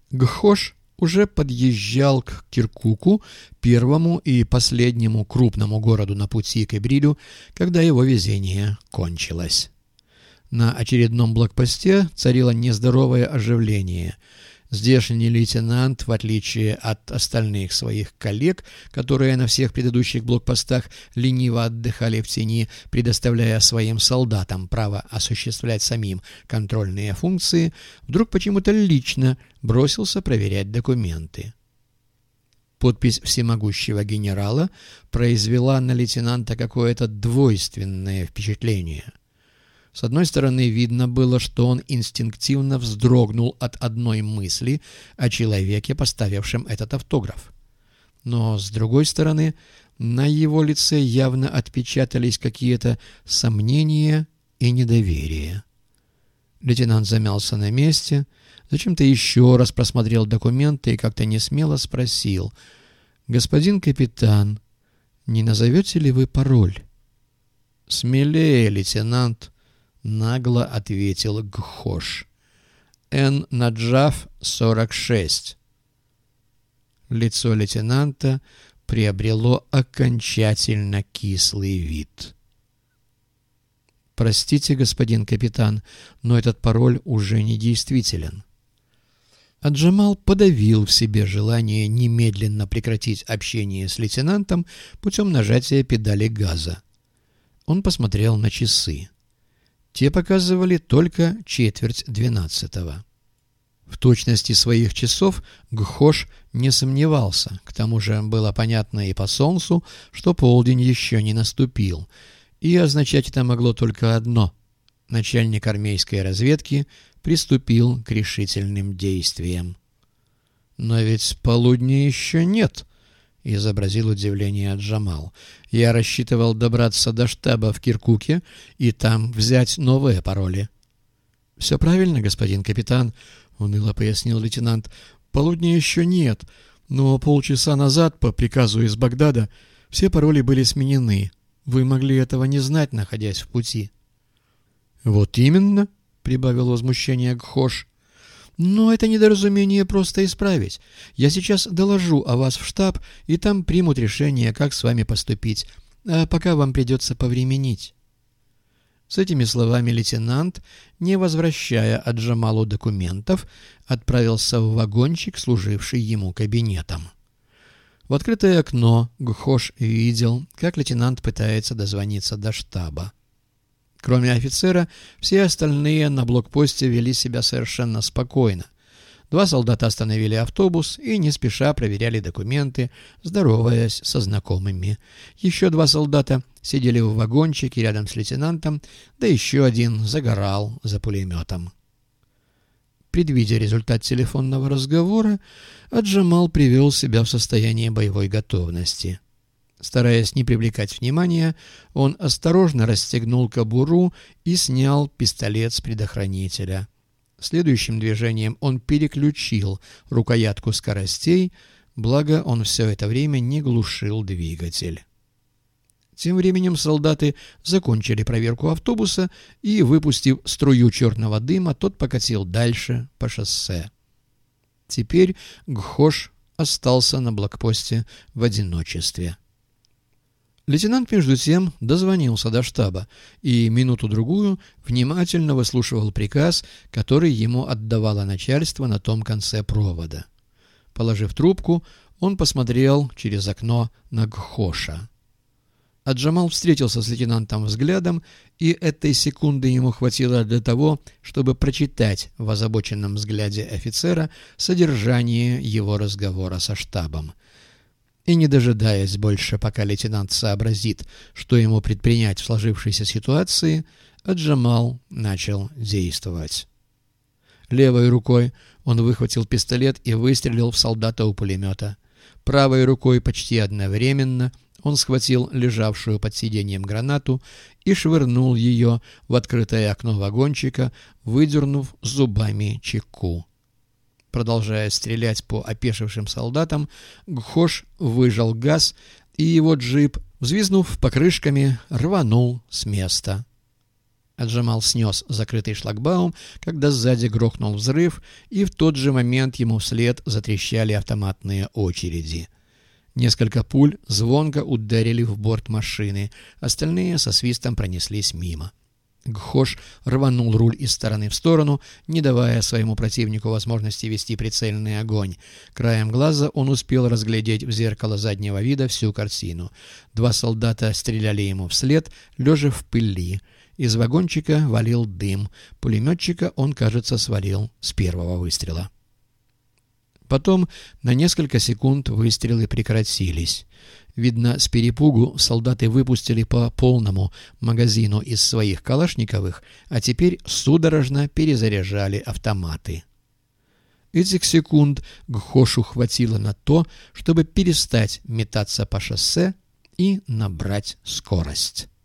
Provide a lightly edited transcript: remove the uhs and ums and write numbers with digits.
Гхош уже подъезжал к Киркуку, первому и последнему крупному городу на пути к Эбрилю, когда его везение кончилось. На очередном блокпосте царило нездоровое оживление. Здешний лейтенант, в отличие от остальных своих коллег, которые на всех предыдущих блокпостах лениво отдыхали в тени, предоставляя своим солдатам право осуществлять самим контрольные функции, вдруг почему-то лично бросился проверять документы. Подпись всемогущего генерала произвела на лейтенанта какое-то двойственное впечатление. С одной стороны, видно было, что он инстинктивно вздрогнул от одной мысли о человеке, поставившем этот автограф. Но, с другой стороны, на его лице явно отпечатались какие-то сомнения и недоверие. Лейтенант замялся на месте, зачем-то еще раз просмотрел документы и как-то несмело спросил: «Господин капитан, не назовете ли вы пароль?» «Смелее, лейтенант», — нагло ответил Гхош. «Н-Наджаф 46». Лицо лейтенанта приобрело окончательно кислый вид. «Простите, господин капитан, но этот пароль уже не действителен». Аджамал подавил в себе желание немедленно прекратить общение с лейтенантом путем нажатия педали газа. Он посмотрел на часы. Те показывали только 11:45. В точности своих часов Гхош не сомневался. К тому же было понятно и по солнцу, что полдень еще не наступил. И означать это могло только одно: начальник армейской разведки приступил к решительным действиям. «Но ведь полудня еще нет», — изобразил удивление Аджамал. «Я рассчитывал добраться до штаба в Киркуке и там взять новые пароли». «Все правильно, господин капитан», — уныло пояснил лейтенант. «Полудня еще нет, но полчаса назад по приказу из Багдада все пароли были сменены. Вы могли этого не знать, находясь в пути». «Вот именно», — прибавил возмущение Гхош. «Но это недоразумение просто исправить. Я сейчас доложу о вас в штаб, и там примут решение, как с вами поступить. А пока вам придется повременить». С этими словами лейтенант, не возвращая Аджамалу документов, отправился в вагончик, служивший ему кабинетом. В открытое окно Гхош видел, как лейтенант пытается дозвониться до штаба. Кроме офицера, все остальные на блокпосте вели себя совершенно спокойно. 2 солдата остановили автобус и не спеша проверяли документы, здороваясь со знакомыми. Еще 2 солдата сидели в вагончике рядом с лейтенантом, да еще один загорал за пулеметом. Предвидя результат телефонного разговора, Аджамал привел себя в состояние боевой готовности. Стараясь не привлекать внимания, он осторожно расстегнул кобуру и снял пистолет с предохранителя. Следующим движением он переключил рукоятку скоростей, благо он все это время не глушил двигатель. Тем временем солдаты закончили проверку автобуса, и, выпустив струю черного дыма, тот покатил дальше по шоссе. Теперь Гхош остался на блокпосте в одиночестве. Лейтенант, между тем, дозвонился до штаба и минуту-другую внимательно выслушивал приказ, который ему отдавало начальство на том конце провода. Положив трубку, он посмотрел через окно на Гхоша. Аджамал встретился с лейтенантом взглядом, и этой секунды ему хватило для того, чтобы прочитать в озабоченном взгляде офицера содержание его разговора со штабом. И, не дожидаясь больше, пока лейтенант сообразит, что ему предпринять в сложившейся ситуации, Аджамал начал действовать. Левой рукой он выхватил пистолет и выстрелил в солдата у пулемета. Правой рукой почти одновременно он схватил лежавшую под сиденьем гранату и швырнул ее в открытое окно вагончика, выдернув зубами чеку. Продолжая стрелять по опешившим солдатам, Гхош выжал газ, и его джип, взвизнув покрышками, рванул с места. Аджамал снес закрытый шлагбаум, когда сзади грохнул взрыв, и в тот же момент ему вслед затрещали автоматные очереди. Несколько пуль звонко ударили в борт машины, остальные со свистом пронеслись мимо. Гхош рванул руль из стороны в сторону, не давая своему противнику возможности вести прицельный огонь. Краем глаза он успел разглядеть в зеркало заднего вида всю картину. 2 солдата стреляли ему вслед, лежа в пыли. Из вагончика валил дым. Пулеметчика он, кажется, свалил с первого выстрела. Потом на несколько секунд выстрелы прекратились. Видно, с перепугу солдаты выпустили по полному магазину из своих калашниковых, а теперь судорожно перезаряжали автоматы. Этих секунд Гхошу хватило на то, чтобы перестать метаться по шоссе и набрать скорость.